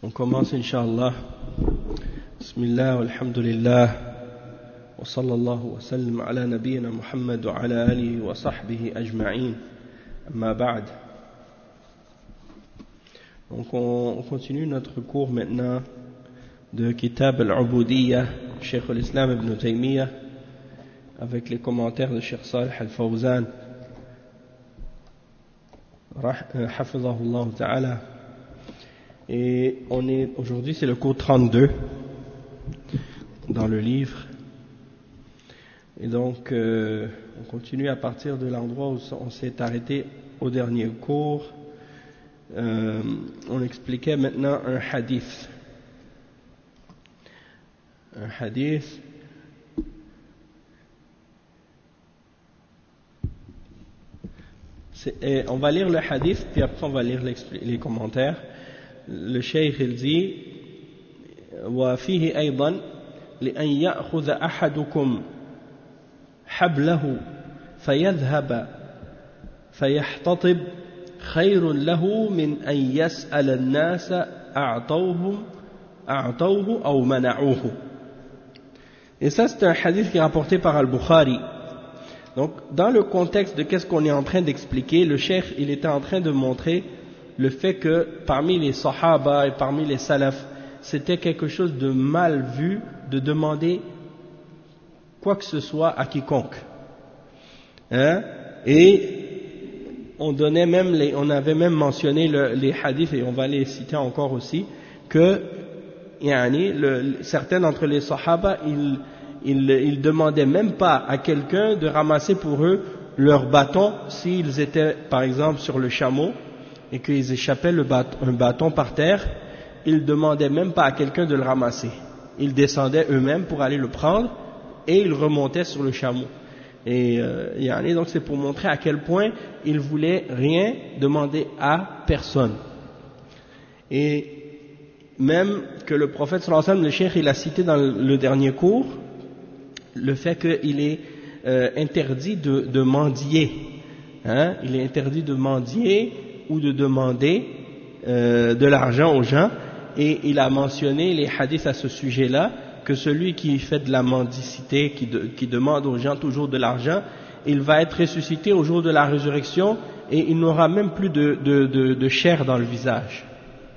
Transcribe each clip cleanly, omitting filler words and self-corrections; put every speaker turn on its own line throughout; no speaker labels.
On commence Inch'Allah. Bismillah, walhamdulillah, wa sallallahu wa sallam ala nabiyyina Muhammad wa ala alihi wa sahbihi ajma'in. Amma ba'd. Donc on continue notre cours maintenant de Kitab al-Ubudiyya, Cheikh al-Islam ibn Taymiyyah, avec les commentaires de Cheikh Salih al-Fawzan, hafizahullah ta'ala. Et aujourd'hui c'est le cours 32 dans le livre, et donc on continue à partir de l'endroit où on s'est arrêté au dernier cours. On expliquait maintenant un hadith. On va lire le hadith, puis après on va lire les commentaires. Le cheikh il dit وفيه أيضا لأن يأخذ أحدكم حبله فيذهب فيحتطب خير له من أن يسأل الناس أعطوه أو منعوه. Et ça c'est un hadith qui est rapporté par Al-Bukhari. Donc dans le contexte de qu'est-ce qu'on est en train d'expliquer, le cheikh il était en train de montrer le fait que parmi les sahaba et parmi les salafs, c'était quelque chose de mal vu de demander quoi que ce soit à quiconque. Et on avait même mentionné les hadiths, et on va les citer encore aussi, que certains d'entre les sahaba, ils demandaient même pas à quelqu'un de ramasser pour eux leur bâton s'ils étaient par exemple sur le chameau et qu'ils échappaient un bâton par terre. Ils ne demandaient même pas à quelqu'un de le ramasser. Ils descendaient eux-mêmes pour aller le prendre et ils remontaient sur le chameau. Et donc c'est pour montrer à quel point ils voulaient rien demander à personne. Et même que le prophète sallallahu alayhi wa sallam, le cheikh il a cité dans le dernier cours le fait qu'il est interdit de mendier. Il est interdit de mendier ou de demander de l'argent aux gens, et il a mentionné les hadiths à ce sujet-là, que celui qui fait de la mendicité, qui demande aux gens toujours de l'argent, il va être ressuscité au jour de la résurrection et il n'aura même plus de chair dans le visage.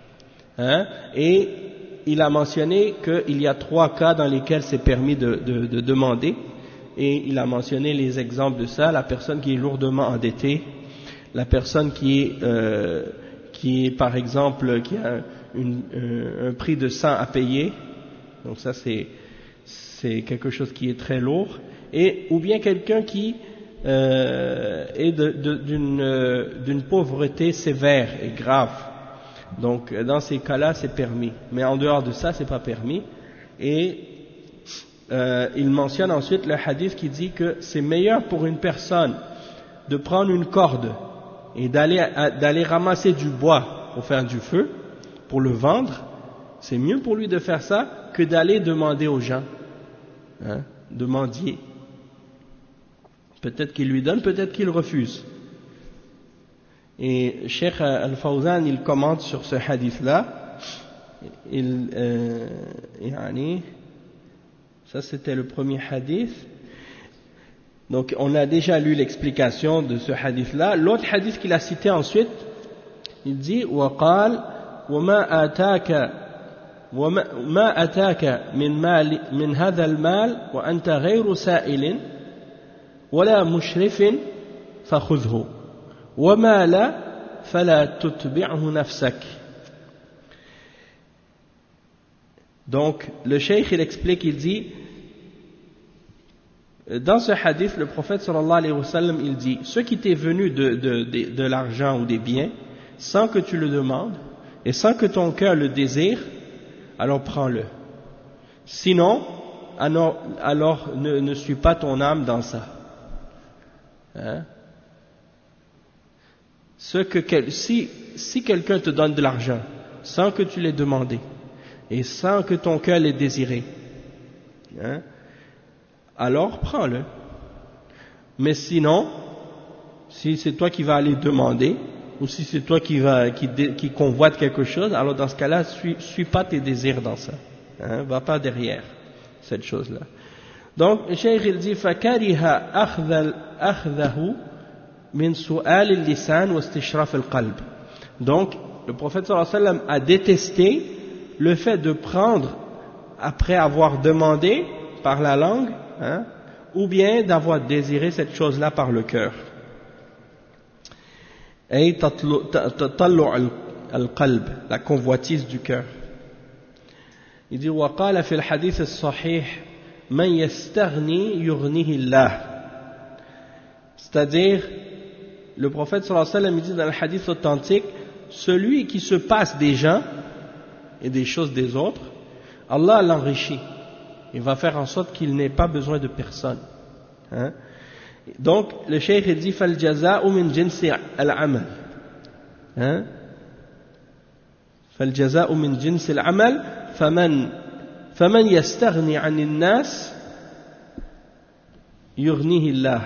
Et il a mentionné qu'il y a 3 cas dans lesquels c'est permis de demander, et il a mentionné les exemples de ça: la personne qui est lourdement endettée, la personne qui est par exemple qui a un prix de sang à payer, donc ça c'est quelque chose qui est très lourd, ou bien quelqu'un qui est d'une pauvreté sévère et grave. Donc dans ces cas-là c'est permis, mais en dehors de ça c'est pas permis. Et il mentionne ensuite le hadith qui dit que c'est meilleur pour une personne de prendre une corde et d'aller ramasser du bois pour faire du feu, pour le vendre. C'est mieux pour lui de faire ça que d'aller demander aux gens, de mendier. Peut-être qu'il lui donne, peut-être qu'il refuse. Et Cheikh Al-Fawzan il commente sur ce hadith-là. Ça c'était le premier hadith. Donc on a déjà lu l'explication de ce hadith-là. L'autre hadith qu'il a cité ensuite, il dit وقال وما أتاك من هذا المال وأنت غير سائل ولا مشرف فخذه وما لا فلا تتبعه نفسك. Donc le cheikh il explique, il dit dans ce hadith, le prophète sallallahu alayhi wa sallam il dit: ce qui t'est venu de l'argent ou des biens sans que tu le demandes et sans que ton cœur le désire, alors prends-le. Sinon, alors ne suis pas ton âme dans ça. Si quelqu'un te donne de l'argent sans que tu l'aies demandé et sans que ton cœur l'ait désiré, alors prends-le. Mais sinon, si c'est toi qui vas aller demander, ou si c'est toi qui convoite quelque chose, alors dans ce cas-là, suis pas tes désirs dans ça. Hein, va pas derrière cette chose-là. Donc, le cheikh il dit فَكَرِهَ أَخْذَهُ مِنْ سُؤَالِ اللِّسَانِ وَاسْتِشْرَافِ الْقَلْبِ. Donc, le prophète sallallahu alayhi wa sallam a détesté le fait de prendre après avoir demandé par la langue, hein, ou bien d'avoir désiré cette chose-là par le cœur. Et تطلع القلب, la convoitise du cœur. Il dit وقال في الحديث الصحيح من يستغني يغنيه الله. C'est-à-dire, le prophète sallallahu alayhi wa sallam dit dans le hadith authentique, celui qui se passe des gens et des choses des autres, Allah l'enrichit. Il va faire en sorte qu'il n'ait pas besoin de personne. Hein? Donc, le cheikh dit فَالْجَزَاءُ مِنْ جِنْسِ الْعَمَلِ. Hein? فَالْجَزَاءُ مِنْ جِنْسِ الْعَمَلِ فَمَنْ يَسْتَغْنِي عَنِ النَّاسِ يُغْنِهِ اللَّهُ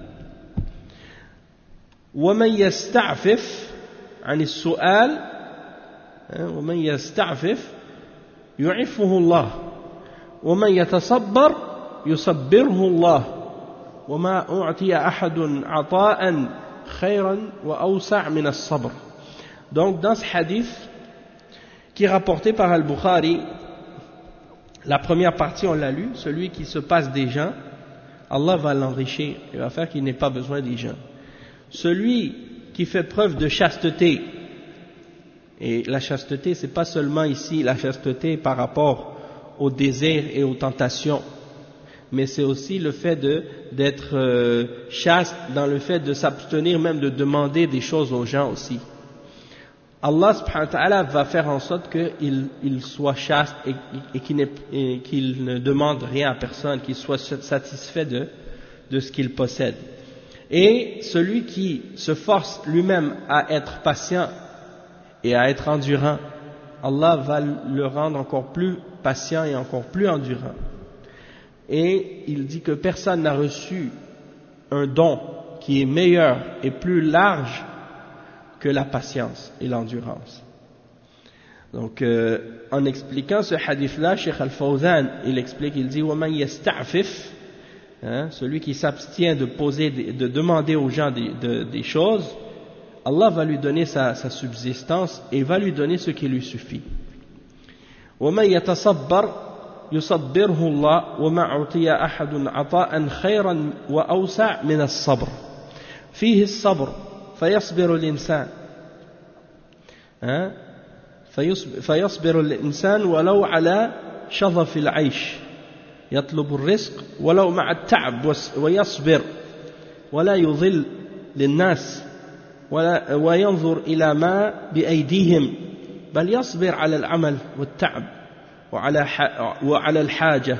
وَمَنْ يَسْتَعْفِفْ عن السؤال ومن يستعفف يعفه الله ومن يتصبر يصبره الله وما أعطي أحد عطاء خيرا وأوسع من الصبر. Donc dans ce hadith qui est rapporté par Al-Bukhari, la première partie on l'a lu, celui qui se passe des gens, Allah va l'enrichir, il va faire qu'il n'ait pas besoin des gens. Celui qui fait preuve de chasteté, et la chasteté c'est pas seulement ici la chasteté par rapport aux désirs et aux tentations, mais c'est aussi le fait d'être chaste dans le fait de s'abstenir même de demander des choses aux gens aussi. Allah subhanahu wa ta'ala va faire en sorte qu'il soit chaste et qu'il ne demande rien à personne, qu'il soit satisfait de ce qu'il possède. Et celui qui se force lui-même à être patient et à être endurant, Allah va le rendre encore plus patient et encore plus endurant. Et il dit que personne n'a reçu un don qui est meilleur et plus large que la patience et l'endurance. Donc, en expliquant ce hadith-là, Cheikh Al-Fawzan, il explique, il dit وَمَنْ يَسْتَعْفِفْ, hein, celui qui s'abstient de demander aux gens des choses, Allah va lui donner sa subsistance et va lui donner ce qui lui suffit. وَمَنْ يَتَصَبَّرْ يُصَبِّرْهُ اللَّهُ وَمَا أُعْطِيَ أَحَدٌ عَطَاءً خَيْرًا وَأَوْسَعَ مِنَ الصَّبْرِ فيه الصبر فيصبر الإنسان فيصبر الإنسان ولو على شظف العيش يطلب الرزق ولو مع التعب ويصبر ولا يضل للناس وينظر إلى ما بأيديهم بل يصبر على العمل والتعب وعلى الحاجة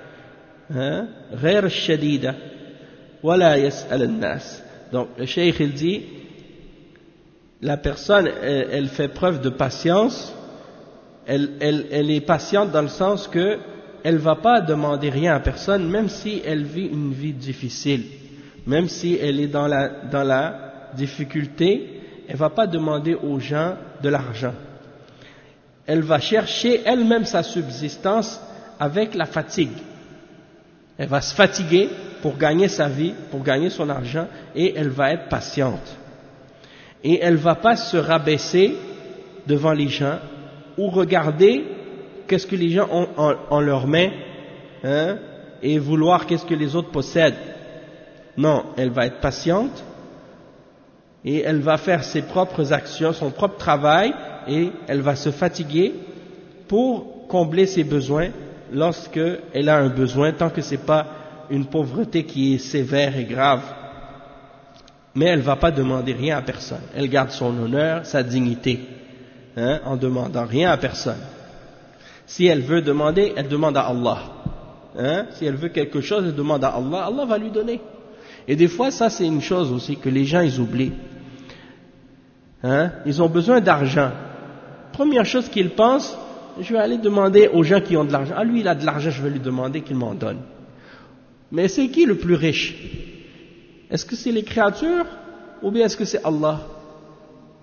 غير الشديدة ولا يسأل الناس. Donc le cheikh il dit, la personne elle fait preuve de patience, elle est patiente dans le sens que elle va pas demander rien à personne, même si elle vit une vie difficile, même si elle est dans la difficulté, elle va pas demander aux gens de l'argent. Elle va chercher elle-même sa subsistance avec la fatigue. Elle va se fatiguer pour gagner sa vie, pour gagner son argent, et elle va être patiente. Et elle va pas se rabaisser devant les gens ou regarder qu'est-ce que les gens ont en leurs mains, hein, et vouloir qu'est-ce que les autres possèdent. Non, elle va être patiente et elle va faire ses propres actions, son propre travail, et elle va se fatiguer pour combler ses besoins lorsqu'elle a un besoin, tant que c'est pas une pauvreté qui est sévère et grave. Mais elle ne va pas demander rien à personne. Elle garde son honneur, sa dignité, hein, en demandant rien à personne. Si elle veut demander, elle demande à Allah. Hein, si elle veut quelque chose, elle demande à Allah, Allah va lui donner. Et des fois, ça c'est une chose aussi que les gens ils oublient. Hein, ils ont besoin d'argent. Première chose qu'ils pensent, je vais aller demander aux gens qui ont de l'argent. Ah lui il a de l'argent, je vais lui demander qu'il m'en donne. Mais c'est qui le plus riche? Est-ce que c'est les créatures ou bien est-ce que c'est Allah?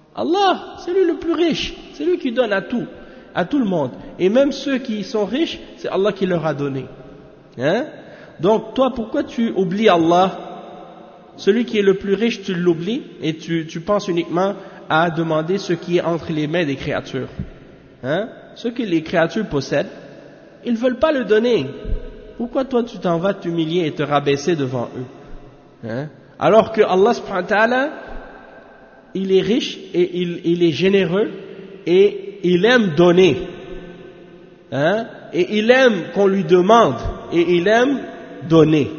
Allah, c'est lui le plus riche, c'est lui qui donne à tout le monde. Et même ceux qui sont riches, c'est Allah qui leur a donné. Hein? Donc toi, pourquoi tu oublies Allah? Celui qui est le plus riche, tu l'oublies et tu penses uniquement à demander ce qui est entre les mains des créatures. Hein? Ce que les créatures possèdent, ils ne veulent pas le donner. Pourquoi toi tu t'en vas t'humilier et te rabaisser devant eux? Hein? Alors que Allah subhanahu wa ta'ala, il est riche et il est généreux et il aime donner. Hein? Et il aime qu'on lui demande et il aime donner.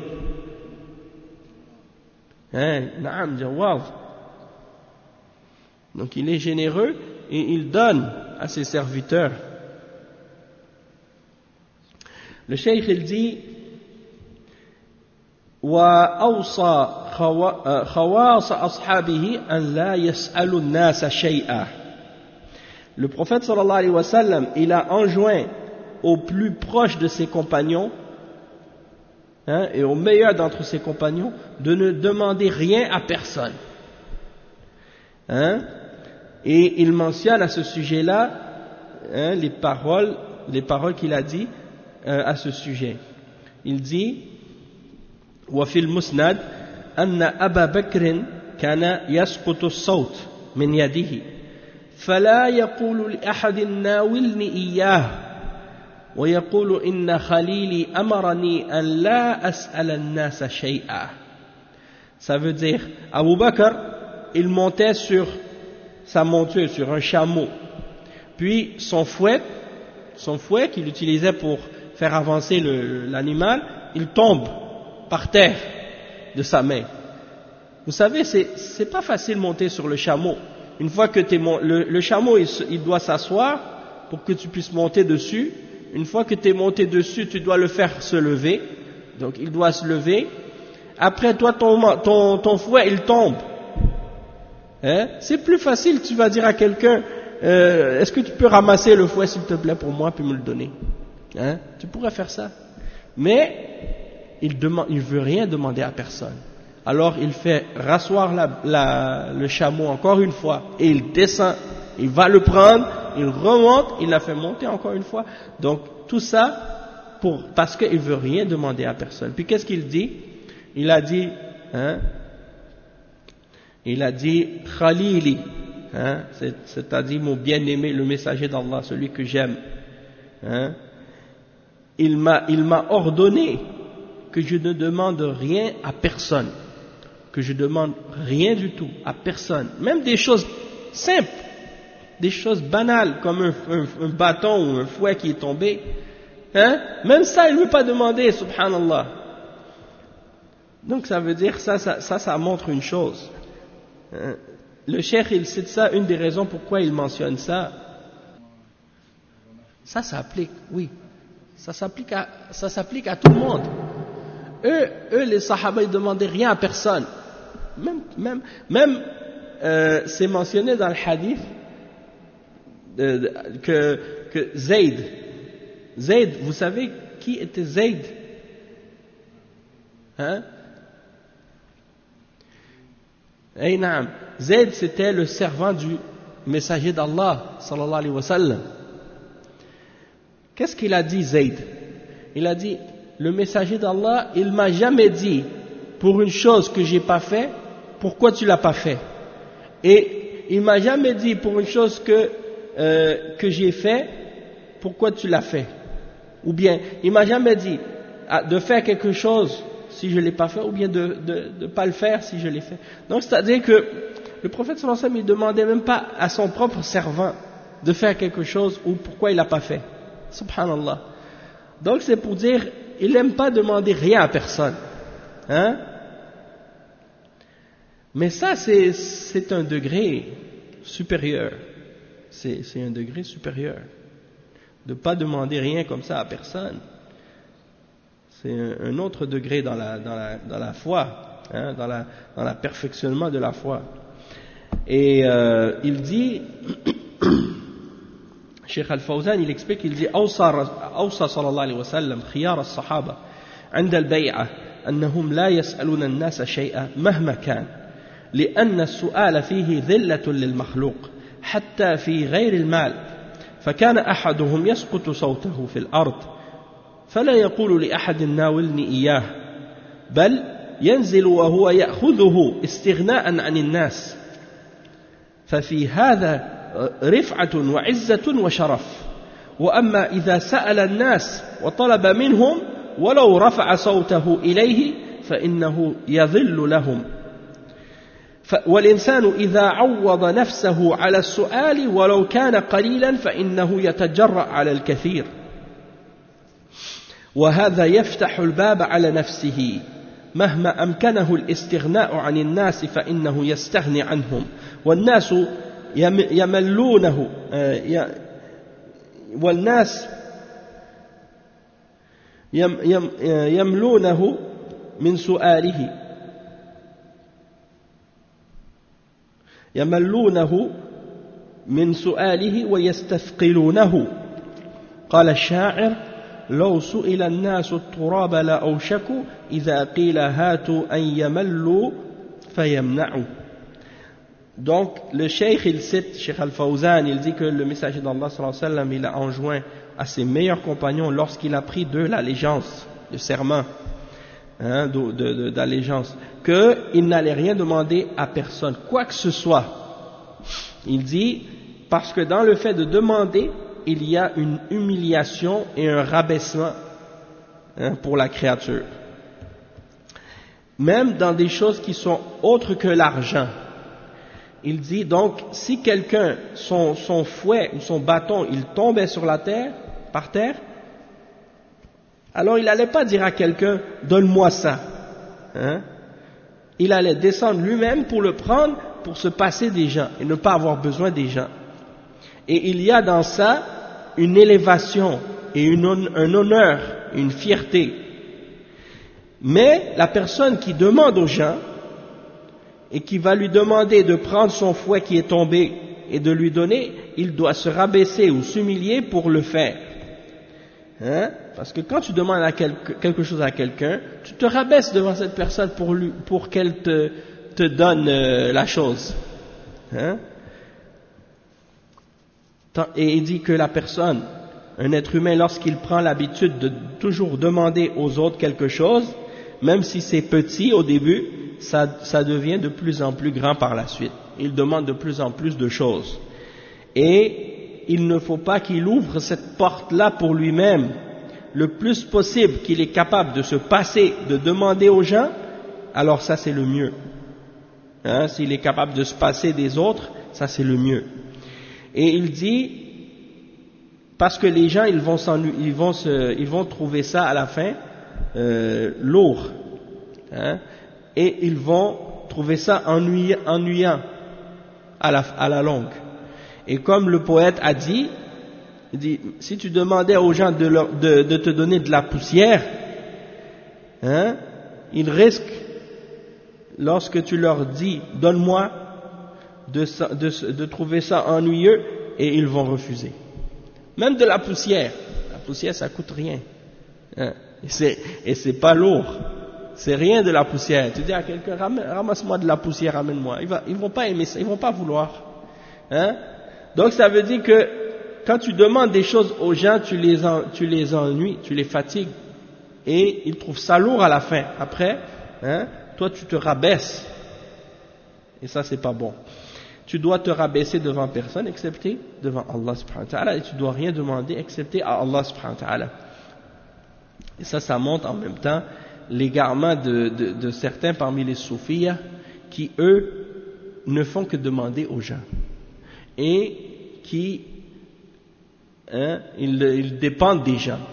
Hein? Naam, jawab. Donc il est généreux et il donne à ses serviteurs. Le cheikh il dit وأوصى خواص أصحابه أن لا يسألوا الناس شيئا. Le prophète sallallahu alayhi wa sallam, il a enjoint aux plus proches de ses compagnons, hein, et aux meilleurs d'entre ses compagnons, de ne demander rien à personne. Hein, et il mentionne à ce sujet-là, hein, les paroles qu'il a dit à ce sujet. Il dit وفي المسند أن أبا بكر كان يسقط الصوت من يده فلا يقول لأحد ناولني إياه ويقول إن خليلي أمرني أن لا أسأل الناس شيئا. Ça veut dire, Abu Bakr, il montait sur sa monture, sur un chameau, puis son fouet qu'il utilisait pour faire avancer l'animal, il tombe par terre de sa main. Vous savez, c'est pas facile de monter sur le chameau. Une fois que le chameau il doit s'asseoir pour que tu puisses monter dessus. Une fois que tu es monté dessus, tu dois le faire se lever. Donc il doit se lever. Après toi, ton fouet il tombe. Hein? C'est plus facile, tu vas dire à quelqu'un, est-ce que tu peux ramasser le fouet s'il te plaît pour moi puis me le donner? Hein? Tu pourrais faire ça. Mais il veut rien demander à personne. Alors il fait rasseoir le chameau encore une fois et il descend, il va le prendre, il remonte, il l'a fait monter encore une fois. Donc tout ça parce qu'il veut rien demander à personne. Puis qu'est-ce qu'il dit? Il a dit Khalili, hein, c'est-à-dire mon bien-aimé, le messager d'Allah, celui que j'aime. Hein, il m'a ordonné que je ne demande rien à personne, que je demande rien du tout à personne, même des choses simples, des choses banales comme un bâton ou un fouet qui est tombé, hein, même ça il ne veut pas demander, subhanallah. Donc ça veut dire, ça montre une chose. Hein. Le cheikh il cite ça, une des raisons pourquoi il mentionne ça. Ça s'applique, oui, ça s'applique à tout le monde. Eux, les sahaba, ils ne demandaient rien à personne. Même c'est mentionné dans le hadith que Zayd, vous savez qui était Zayd? Hein? Zayd, c'était le servant du messager d'Allah, sallallahu alayhi wa sallam. Qu'est-ce qu'il a dit, Zayd? Il a dit, le messager d'Allah, il m'a jamais dit, pour une chose que j'ai pas fait, pourquoi tu l'as pas fait? Et il m'a jamais dit, pour une chose que j'ai fait, pourquoi tu l'as fait? Ou bien, il m'a jamais dit de faire quelque chose si je l'ai pas fait, ou bien de pas le faire si je l'ai fait. Donc, c'est-à-dire que le prophète sallallahu alayhi wa sallam, il demandait même pas à son propre servant de faire quelque chose ou pourquoi il l'a pas fait. Subhanallah. Donc, c'est pour dire, il n'aime pas demander rien à personne. Hein? Mais ça, c'est un degré supérieur. C'est un degré supérieur. De ne pas demander rien comme ça à personne. C'est un autre degré dans la foi, hein, dans la perfectionnement de la foi. Et il dit, Cheikh Al-Fawzan, il explique, il dit, أوصى صلى الله عليه وسلم خيار الصحابة عند البيعة أنهم لا يسألون الناس شيئا مهما كان لأن السؤال فيه ذلة للمخلوق حتى في غير المال فكان أحدهم يسقط صوته في الأرض فلا يقول لأحد ناولني إياه بل ينزل وهو يأخذه استغناء عن الناس ففي هذا رفعة وعزة وشرف وأما إذا سأل الناس وطلب منهم ولو رفع صوته إليه فإنه يذل لهم والإنسان إذا عوض نفسه على السؤال ولو كان قليلا فإنه يتجرأ على الكثير وهذا يفتح الباب على نفسه مهما أمكنه الاستغناء عن الناس فإنه يستغني عنهم والناس يملونه والناس يملونه من سؤاله ويستثقلونه قال الشاعر لو سئل الناس التراب لأوشكوا إذا قيل هاتوا أن يملوا فيمنعوا. Donc le cheikh il cite, Cheikh Al-Fawzan, il dit que le messager d'Allah sallallahu alayhi wa sallam il a enjoint à ses meilleurs compagnons lorsqu'il a pris d'eux l'allégeance, le serment d'allégeance, qu'il n'allait rien demander à personne, quoi que ce soit. Il dit, parce que dans le fait de demander, il y a une humiliation et un rabaissement pour la créature. Même dans des choses qui sont autres que l'argent. Il dit donc, si quelqu'un, son fouet ou son bâton, il tombait sur la terre, par terre, alors il n'allait pas dire à quelqu'un, donne-moi ça. Il allait descendre lui-même pour le prendre, pour se passer des gens et ne pas avoir besoin des gens. Et il y a dans ça une élévation et un honneur, une fierté. Mais la personne qui demande aux gens et qui va lui demander de prendre son fouet qui est tombé et de lui donner, il doit se rabaisser ou s'humilier pour le faire. Parce que quand tu demandes quelque chose à quelqu'un, tu te rabaisses devant cette personne pour qu'elle te donne la chose. Et il dit que la personne, un être humain, lorsqu'il prend l'habitude de toujours demander aux autres quelque chose, même si c'est petit au début, ça devient de plus en plus grand par la suite. Il demande de plus en plus de choses. Et il ne faut pas qu'il ouvre cette porte-là pour lui-même. Le plus possible qu'il est capable de se passer, de demander aux gens, alors ça c'est le mieux. S'il est capable de se passer des autres, ça c'est le mieux. Et il dit, parce que les gens ils vont trouver ça à la fin lourd, et ils vont trouver ça ennuyant à la longue. Et comme le poète a dit, il dit, si tu demandais aux gens de te donner de la poussière, ils risquent, lorsque tu leur dis donne-moi, de trouver ça ennuyeux, et ils vont refuser. Même de la poussière ça coûte rien, et c'est pas lourd, c'est rien de la poussière. Tu dis à quelqu'un ramasse-moi de la poussière, ramène-moi, ils vont pas aimer ça, ils vont pas vouloir. Donc ça veut dire que quand tu demandes des choses aux gens, tu les ennuies, tu les fatigues, et ils trouvent ça lourd à la fin. Après, toi tu te rabaisses, et ça c'est pas bon. Tu dois te rabaisser devant personne excepté devant Allah subhanahu wa ta'ala, et tu dois rien demander excepté à Allah subhanahu wa ta'ala. Et ça montre en même temps l'égarement de certains parmi les soufis qui eux ne font que demander aux gens et qui ils dépendent des gens.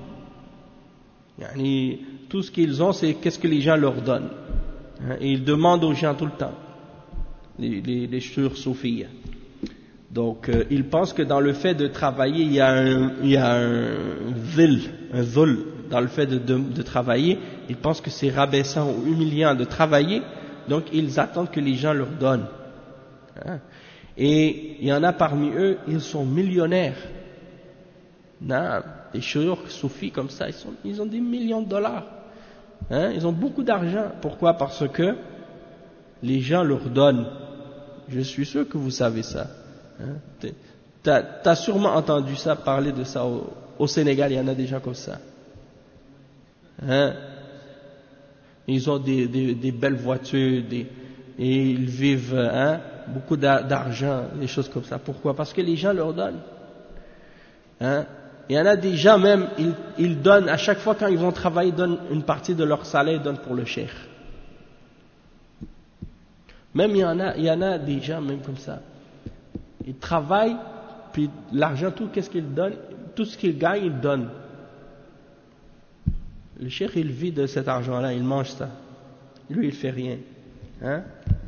Tout ce qu'ils ont, c'est qu'est-ce que les gens leur donnent. Et ils demandent aux gens tout le temps, les soufis. Donc, ils pensent que dans le fait de travailler, il y a un dhul, dans le fait de travailler. Ils pensent que c'est rabaissant ou humiliant de travailler, donc ils attendent que les gens leur donnent. Et il y en a parmi eux, ils sont millionnaires. Des chouyours soufis comme ça, ils ont des millions de dollars. Ils ont beaucoup d'argent. Pourquoi? Parce que les gens leur donnent. Je suis sûr que vous savez ça. Hein? T'as sûrement entendu ça, parler de ça au Sénégal, il y en a des gens comme ça. Hein? Ils ont des belles voitures, et ils vivent beaucoup d'argent, des choses comme ça. Pourquoi? Parce que les gens leur donnent. Hein? Il y en a des gens même, ils donnent, à chaque fois quand ils vont travailler, ils donnent une partie de leur salaire, ils donnent pour le cheikh. Même il y en a des gens même comme ça. Ils travaillent, puis l'argent, tout, qu'est-ce qu'ils donnent? Tout ce qu'ils gagnent, ils donnent. Le cheikh, il vit de cet argent-là, il mange ça. Lui, il fait rien. Hein?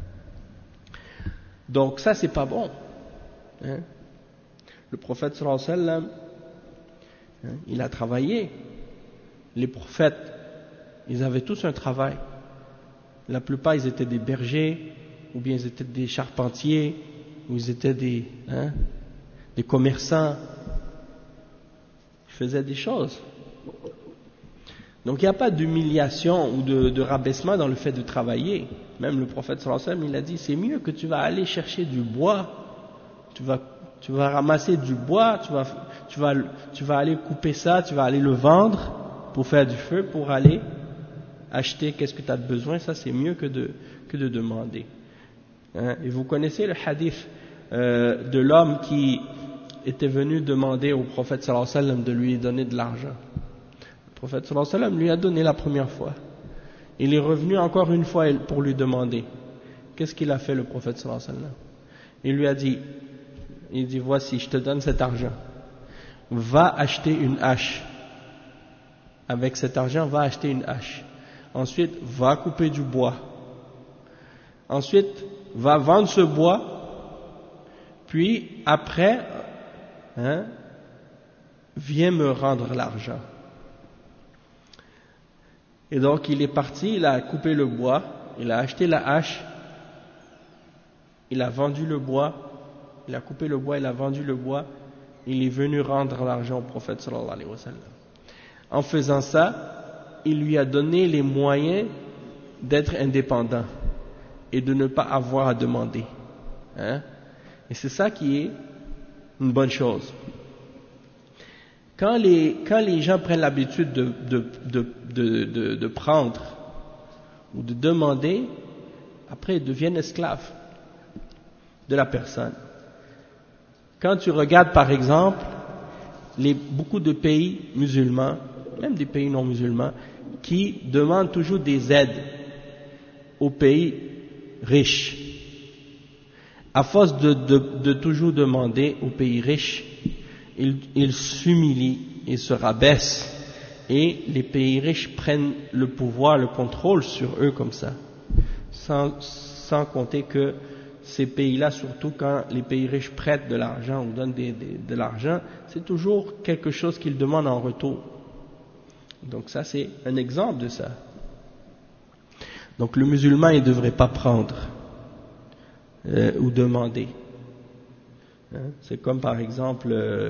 Donc ça, c'est pas bon. Hein? Le prophète sallallahu alayhi wa sallam, il a travaillé. Les prophètes, ils avaient tous un travail. La plupart, ils étaient des bergers, ou bien ils étaient des charpentiers, ou ils étaient des commerçants. Ils faisaient des choses. Donc il n'y a pas d'humiliation ou de rabaissement dans le fait de travailler. Même le prophète sallallahu alayhi wa sallam, il a dit, c'est mieux que tu vas aller chercher du bois, tu vas ramasser du bois, tu vas aller couper ça, tu vas aller le vendre pour faire du feu, pour aller acheter qu'est-ce que tu as besoin. Ça, c'est mieux que de demander. Hein? Et vous connaissez le hadith de l'homme qui était venu demander au prophète sallallahu alayhi wa sallam de lui donner de l'argent. Le prophète sallallahu alayhi wa sallam lui a donné la première fois. Il est revenu encore une fois pour lui demander. Qu'est-ce qu'il a fait, le prophète sallallahu alayhi wa sallam? Il lui a dit, voici, je te donne cet argent. Va acheter une hache. Avec cet argent, va acheter une hache. Ensuite, va couper du bois. Ensuite, va vendre ce bois. Puis, après, viens me rendre l'argent. Et donc, il est parti, il a coupé le bois, il a acheté la hache, il a vendu le bois, il a coupé le bois, il a vendu le bois, il est venu rendre l'argent au prophète sallallahu alayhi wa sallam. En faisant ça, il lui a donné les moyens d'être indépendant et de ne pas avoir à demander. Hein? Et c'est ça qui est une bonne chose. Quand les gens prennent l'habitude de prendre ou de demander, après ils deviennent esclaves de la personne. Quand tu regardes par exemple beaucoup de pays musulmans, même des pays non musulmans, qui demandent toujours des aides aux pays riches. À force de toujours demander aux pays riches, ils s'humilient et se rabaissent, et les pays riches prennent le pouvoir, le contrôle sur eux comme ça, sans compter que ces pays-là, surtout quand les pays riches prêtent de l'argent ou donnent de l'argent, c'est toujours quelque chose qu'ils demandent en retour. Donc ça, c'est un exemple de ça. Donc le musulman, il ne devrait pas prendre ou demander. C'est comme par exemple,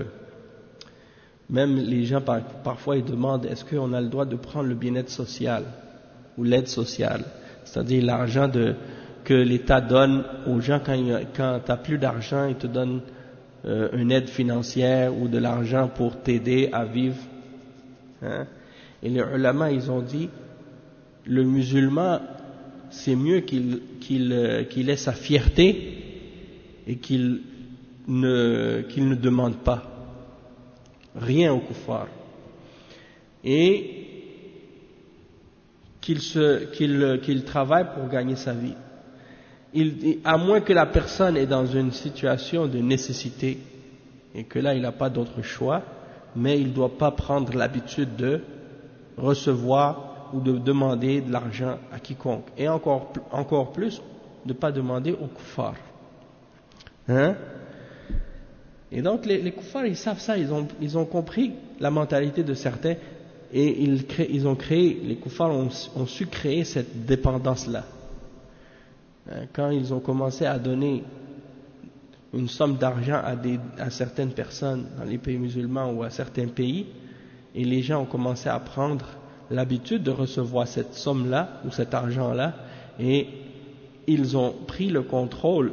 même les gens parfois ils demandent, est-ce qu'on a le droit de prendre le bien-être social ou l'aide sociale, c'est-à-dire l'argent que l'État donne aux gens quand tu n'as plus d'argent, il te donne une aide financière ou de l'argent pour t'aider à vivre. Hein? Et les ulama, ils ont dit, le musulman, c'est mieux qu'il ait sa fierté et qu'il ne demande pas rien au kuffar, et qu'il travaille pour gagner sa vie. À moins que la personne est dans une situation de nécessité et que là il n'a pas d'autre choix, mais il ne doit pas prendre l'habitude de recevoir ou de demander de l'argent à quiconque, et encore plus de ne pas demander aux kuffar. Hein? Et donc les kuffars, ils savent ça, ils ont compris la mentalité de certains, et les kuffars ont su créer cette dépendance-là. Quand ils ont commencé à donner une somme d'argent à certaines personnes dans les pays musulmans ou à certains pays, et les gens ont commencé à prendre l'habitude de recevoir cette somme-là ou cet argent-là, et ils ont pris le contrôle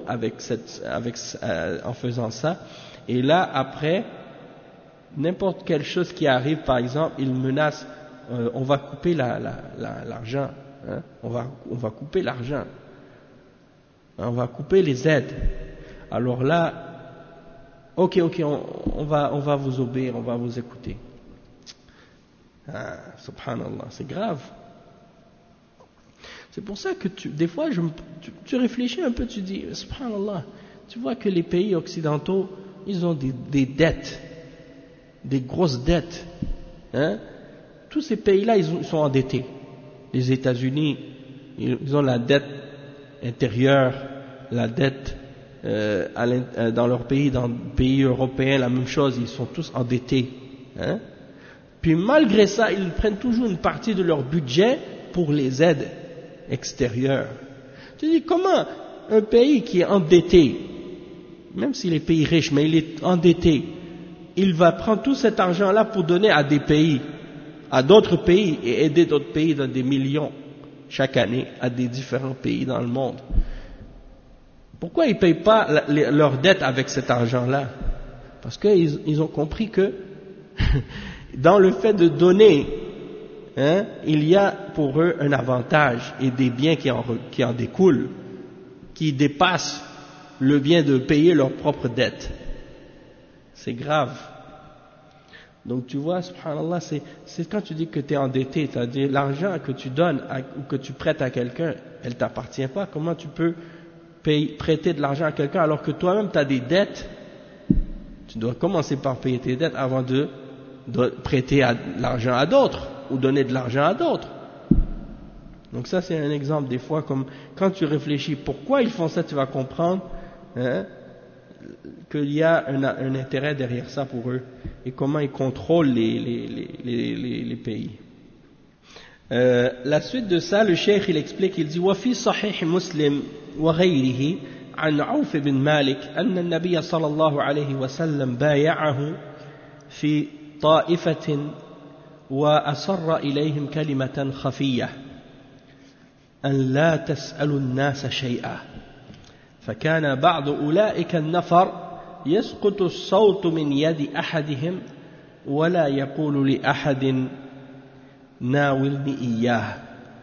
en faisant ça, et là après, n'importe quelle chose qui arrive, par exemple, ils menacent, on va couper l'argent, hein, on va couper l'argent, on va couper les aides. Alors là, ok, on va vous obéir, on va vous écouter. Ah, subhanallah, c'est grave. C'est pour ça que des fois, tu réfléchis un peu, tu dis, subhanallah, tu vois que les pays occidentaux, ils ont des dettes, des grosses dettes. Hein? Tous ces pays-là, ils sont endettés. Les États-Unis, ils ont la dette intérieure, la dette dans leur pays, dans le pays européen, la même chose, ils sont tous endettés. Hein? Puis malgré ça, ils prennent toujours une partie de leur budget pour les aides extérieures. Tu dis, comment un pays qui est endetté, même s'il est pays riche, mais il est endetté, il va prendre tout cet argent-là pour donner à des pays, à d'autres pays, et aider d'autres pays dans des millions chaque année, à des différents pays dans le monde. Pourquoi ils ne payent pas leurs dettes avec cet argent-là? Parce qu'ils ont compris que dans le fait de donner, hein, il y a pour eux un avantage et des biens qui en découlent, qui dépassent le bien de payer leurs propres dettes. C'est grave. Donc tu vois, subhanallah, c'est quand tu dis que tu es endetté, c'est-à-dire l'argent que tu donnes ou que tu prêtes à quelqu'un, elle ne t'appartient pas. Comment tu peux prêter de l'argent à quelqu'un alors que toi-même tu as des dettes? Tu dois commencer par payer tes dettes avant de prêter l'argent à d'autres ou donner de l'argent à d'autres. Donc ça c'est un exemple des fois, comme quand tu réfléchis pourquoi ils font ça, tu vas comprendre, hein, qu'il y a un intérêt derrière ça pour eux et comment ils contrôlent les pays. La suite de ça, le cheikh il explique, il dit وفي صحيح مسلم وغيره عن عوف بن مالك أن النبي صلى الله عليه وسلم بايعه في طائفة وأسر إليهم كلمة خفية أن لا تسألوا الناس شيئا فكان بعض أولئك النفر يسقط الصوت من يد أحدهم ولا يقول لأحد ناولني إياه.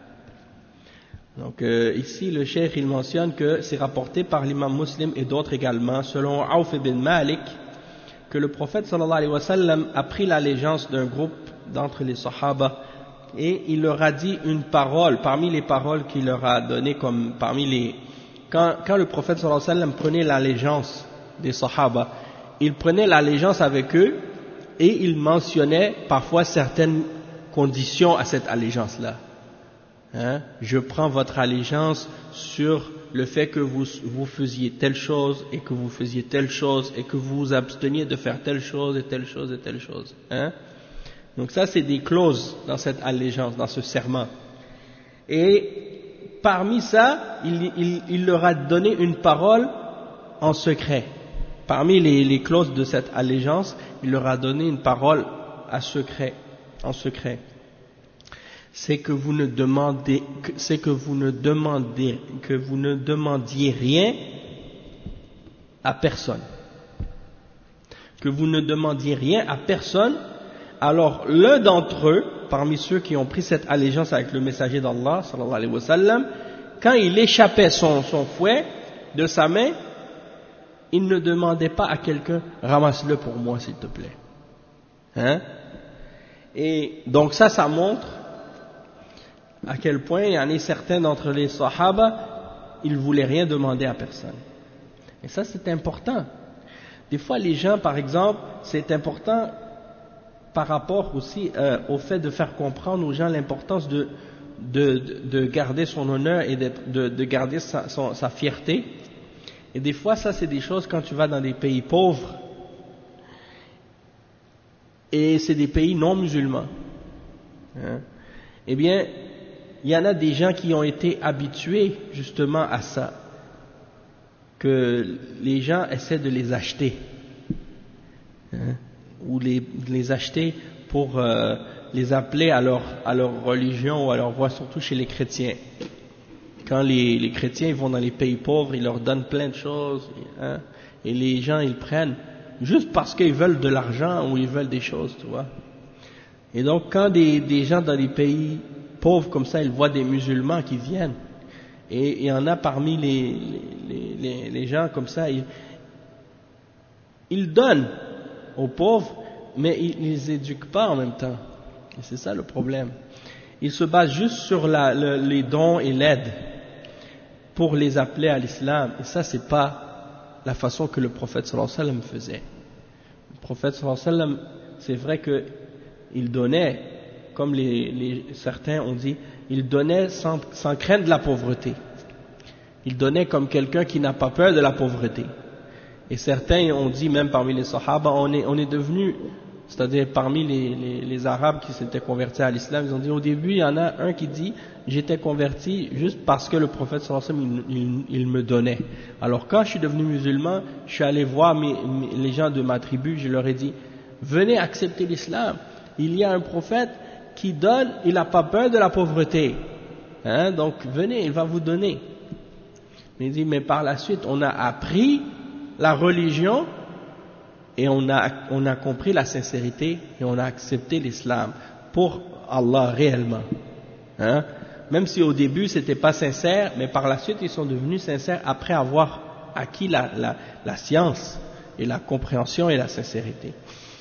Donc ici le cheikh il mentionne que c'est rapporté par l'imam Muslim et d'autres également selon Auf ibn Malik que le prophète sallallahu alayhi wa sallam a pris l'allégeance d'un groupe d'entre les sahaba et il leur a dit une parole parmi les paroles qu'il leur a données, comme parmi les quand le prophète sallallahu alayhi wa sallam prenait l'allégeance des sahaba, il prenait l'allégeance avec eux et il mentionnait parfois certaines conditions à cette allégeance là. Hein? Je prends votre allégeance sur le fait que vous faisiez telle chose et que vous faisiez telle chose et que vous vous absteniez de faire telle chose et telle chose et telle chose. Hein? Donc ça c'est des clauses dans cette allégeance, dans ce serment. Et parmi ça, il leur a donné une parole en secret. Parmi les clauses de cette allégeance, il leur a donné une parole en secret. C'est que vous ne demandiez rien à personne. Que vous ne demandiez rien à personne. Alors l'un d'entre eux, parmi ceux qui ont pris cette allégeance avec le messager d'Allah, sallallahu alayhi wa sallam, quand il échappait son fouet de sa main, il ne demandait pas à quelqu'un, ramasse-le pour moi s'il te plaît. Hein? Et donc ça montre à quel point il y en a certains d'entre les sahaba, ils ne voulaient rien demander à personne. Et ça c'est important. Des fois les gens, par exemple, c'est important par rapport aussi au fait de faire comprendre aux gens l'importance de garder son honneur et de garder sa fierté. Et des fois ça c'est des choses quand tu vas dans des pays pauvres et c'est des pays non musulmans. Hein? Eh bien il y en a des gens qui ont été habitués justement à ça, que les gens essaient de les acheter, hein, ou les acheter pour les appeler à leur religion ou à leur voie, surtout chez les chrétiens. quand les chrétiens ils vont dans les pays pauvres, ils leur donnent plein de choses, hein, et les gens ils prennent juste parce qu'ils veulent de l'argent ou ils veulent des choses, tu vois. Et donc quand des gens dans les pays pauvres comme ça, ils voient des musulmans qui viennent, et il y en a parmi les gens comme ça, ils donnent aux pauvres, mais ils ne les éduquent pas en même temps. Et c'est ça le problème. Ils se basent juste sur les dons et l'aide pour les appeler à l'islam. Et ça, c'est pas la façon que le prophète sallallahu alayhi wa sallam faisait. Le prophète sallallahu alayhi wa sallam, c'est vrai qu'il donnait, comme certains ont dit, il donnait sans craindre la pauvreté. Il donnait comme quelqu'un qui n'a pas peur de la pauvreté. Et certains ont dit, même parmi les sahaba, on est devenu, c'est-à-dire parmi les Arabes qui s'étaient convertis à l'islam, ils ont dit au début, il y en a un qui dit, j'étais converti juste parce que le prophète sallallahu alayhi wa sallam, il me donnait. Alors quand je suis devenu musulman, je suis allé voir les gens de ma tribu, je leur ai dit, venez accepter l'islam. Il y a un prophète qui donne, il n'a pas peur de la pauvreté. Hein, donc venez, il va vous donner. Il dit, mais par la suite, on a appris la religion, et on a compris la sincérité, et on a accepté l'islam pour Allah réellement. Hein? Même si au début c'était pas sincère, mais par la suite ils sont devenus sincères après avoir acquis la science et la compréhension et la sincérité.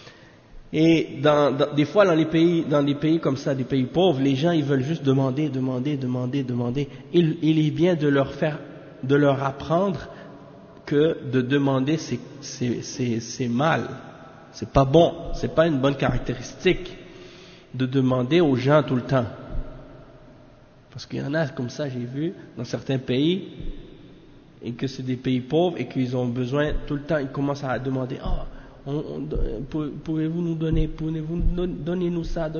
Et des fois dans des pays comme ça, des pays pauvres, les gens ils veulent juste demander. Il est bien de leur apprendre que de demander c'est mal, c'est pas bon, c'est pas une bonne caractéristique de demander aux gens tout le temps. Parce qu'il y en a comme ça, j'ai vu dans certains pays, et que c'est des pays pauvres et qu'ils ont besoin tout le temps, ils commencent à demander, pouvez-vous nous donner, donnez-nous ça.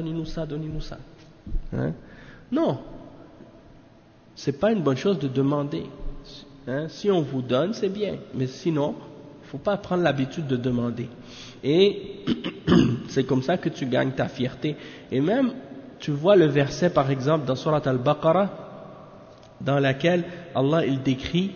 Hein? Non, c'est pas une bonne chose de demander. Hein, si on vous donne, c'est bien, mais sinon, il ne faut pas prendre l'habitude de demander. Et c'est comme ça que tu gagnes ta fierté. Et même, tu vois le verset par exemple dans Surat Al-Baqarah, dans laquelle Allah il décrit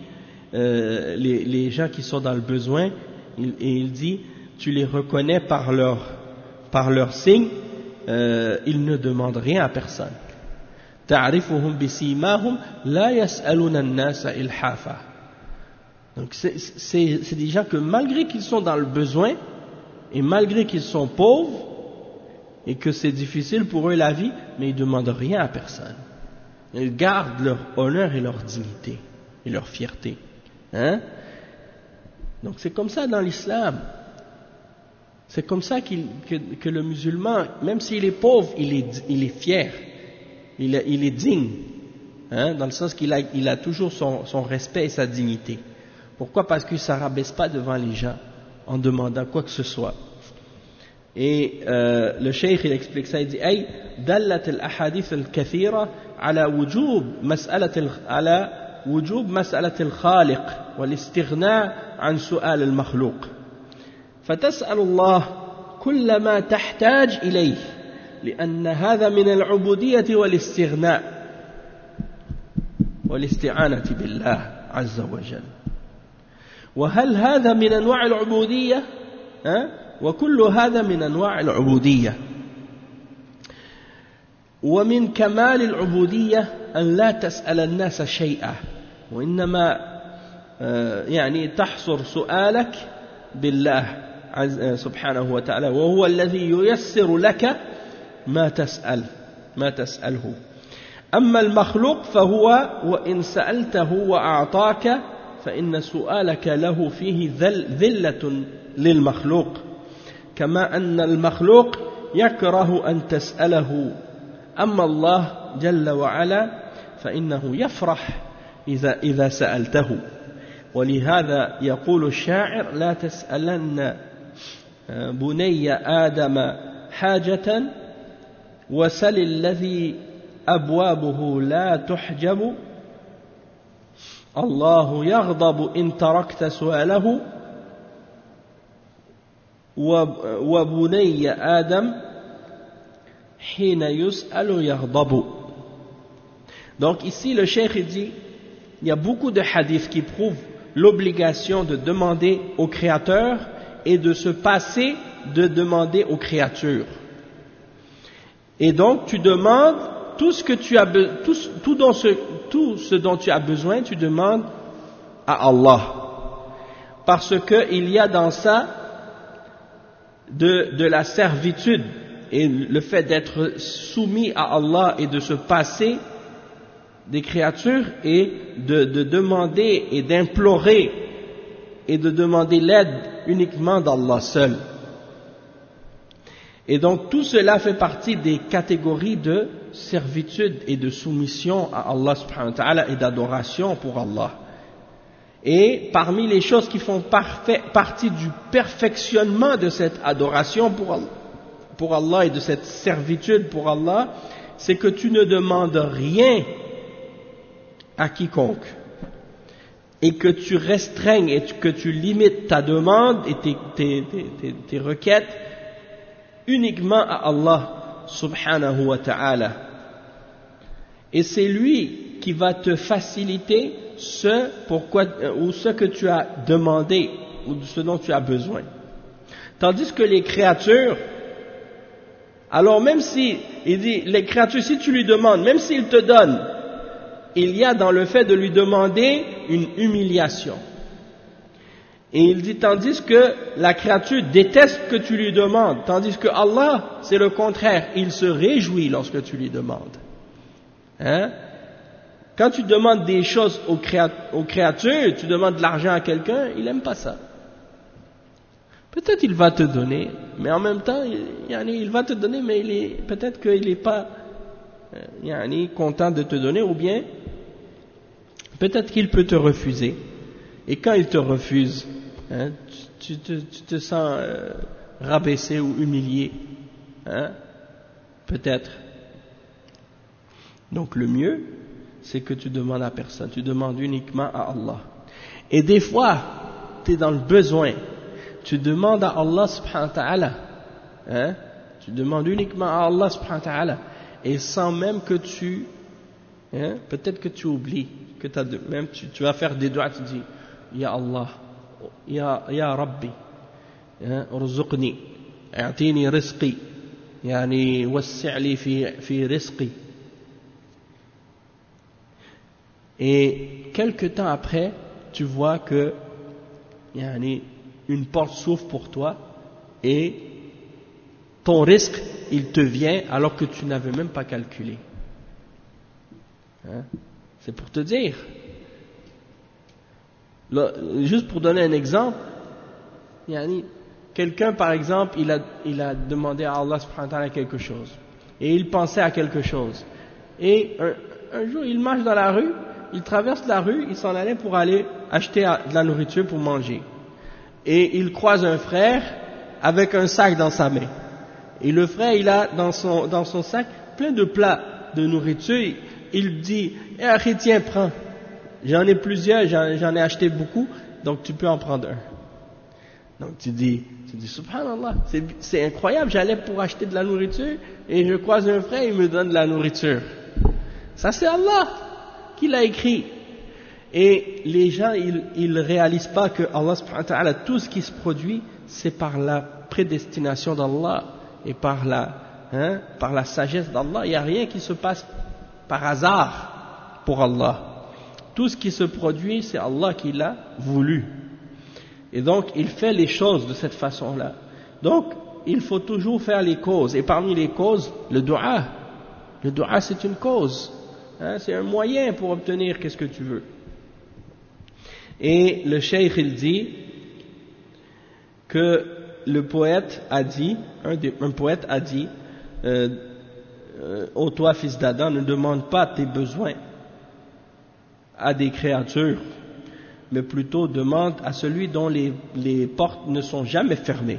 les gens qui sont dans le besoin, et il dit, tu les reconnais par leur signe, ils ne demandent rien à personne. تعرفهم بسيماهم لا يسألون الناس إلحافا. Donc c'est des gens que malgré qu'ils sont dans le besoin et malgré qu'ils sont pauvres et que c'est difficile pour eux la vie, mais ils ne demandent rien à personne. Ils gardent leur honneur et leur dignité et leur fierté. Hein? Donc c'est comme ça dans l'islam. C'est comme ça que le musulman, même s'il est pauvre, il est fier. Il est digne, hein, dans le sens qu'il a toujours son respect et sa dignité. Pourquoi? Parce qu'il ne s'arabaisse pas devant les gens en demandant quoi que ce soit. Et le cheikh il explique ça, il dit أي دلت الأحاديث الكثيرة على وجوب مسألة الخالق والاستغناء عن سؤال المخلوق فتسأل الله كل ما تحتاج إليه لأن هذا من العبودية والاستغناء والاستعانة بالله عز وجل. وهل هذا من أنواع العبودية؟ وكل هذا من أنواع العبودية. ومن كمال العبودية أن لا تسأل الناس شيئا وإنما يعني تحصر سؤالك بالله سبحانه وتعالى وهو الذي ييسر لك ما تسأله. أما المخلوق فهو وإن سألته وأعطاك فإن سؤالك له فيه ذلة للمخلوق كما أن المخلوق يكره أن تسأله. أما الله جل وعلا فإنه يفرح إذا سألته. ولهذا يقول الشاعر لا تسألن بني آدم حاجة وسل الذي أبوابه لا تحجب الله يغضب إن تركت سؤاله وبني آدم حين يسأل يغضب. Donc ici le cheikh dit il y a beaucoup de hadiths qui prouvent l'obligation de demander au Créateur et de se passer de demander aux créatures. Et donc tu demandes tout ce dont tu as besoin, tu demandes à Allah. Parce qu'il y a dans ça de la servitude, et le fait d'être soumis à Allah et de se passer des créatures et de demander et d'implorer et de demander l'aide uniquement d'Allah seul. Et donc tout cela fait partie des catégories de servitude et de soumission à Allah subhanahu wa ta'ala et d'adoration pour Allah. Et parmi les choses qui font partie du perfectionnement de cette adoration pour Allah et de cette servitude pour Allah, c'est que tu ne demandes rien à quiconque et que tu restreignes et que tu limites ta demande et tes requêtes uniquement à Allah subhanahu wa ta'ala. Et c'est lui qui va te faciliter ce que tu as demandé ou ce dont tu as besoin. Tandis que les créatures, alors même si, il dit, les créatures, si tu lui demandes, même s'il te donne, il y a dans le fait de lui demander une humiliation. Et il dit, tandis que la créature déteste que tu lui demandes, tandis que Allah, c'est le contraire, il se réjouit lorsque tu lui demandes. Hein? Quand tu demandes des choses aux créatures, tu demandes de l'argent à quelqu'un, il n'aime pas ça. Peut-être il va te donner, mais en même temps, il va te donner, mais peut-être qu'il n'est pas content de te donner, ou bien peut-être qu'il peut te refuser. Et quand il te refuse, hein, tu te sens rabaissé ou humilié. Hein, peut-être. Donc le mieux, c'est que tu demandes à personne, tu demandes uniquement à Allah. Et des fois, tu es dans le besoin, tu demandes à Allah subhanahu wa ta'ala, hein, tu demandes uniquement à Allah subhanahu wa ta'ala, et sans même que hein, peut-être que tu oublies, que même tu vas faire des doigts, tu dis, Ya Allah, Ya Rabbi, urzuqni, a'tini rizqi, yani wassi'li fi rizqi. Et quelque temps après, tu vois que une porte s'ouvre pour toi et ton risque, il te vient alors que tu n'avais même pas calculé. Hein? C'est pour te dire. Là, juste pour donner un exemple, quelqu'un par exemple, il a demandé à Allah subhanahu wa ta'ala quelque chose et il pensait à quelque chose. Et un jour, il marche dans la rue, il traverse la rue, il s'en allait pour aller acheter de la nourriture pour manger. Et il croise un frère avec un sac dans sa main. Et le frère, il a dans son sac plein de plats de nourriture. Il dit, tiens, prends. J'en ai plusieurs, j'en ai acheté beaucoup, donc tu peux en prendre un. Donc tu dis, subhanallah, c'est incroyable, j'allais pour acheter de la nourriture et je croise un frère, il me donne de la nourriture. Ça c'est Allah qui l'a écrit. Et les gens, ils réalisent pas que Allah subhanahu wa ta'ala, tout ce qui se produit, c'est par la prédestination d'Allah et par la sagesse d'Allah. Il n'y a rien qui se passe par hasard pour Allah. Tout ce qui se produit, c'est Allah qui l'a voulu. Et donc, il fait les choses de cette façon-là. Donc, il faut toujours faire les causes. Et parmi les causes, le dua. Le dua, c'est une cause. Hein, c'est un moyen pour obtenir qu'est-ce que tu veux. Et le cheikh, il dit que le poète a dit, un poète a dit, ô toi fils d'Adam, ne demande pas tes besoins à des créatures, mais plutôt demande à celui dont les portes ne sont jamais fermées.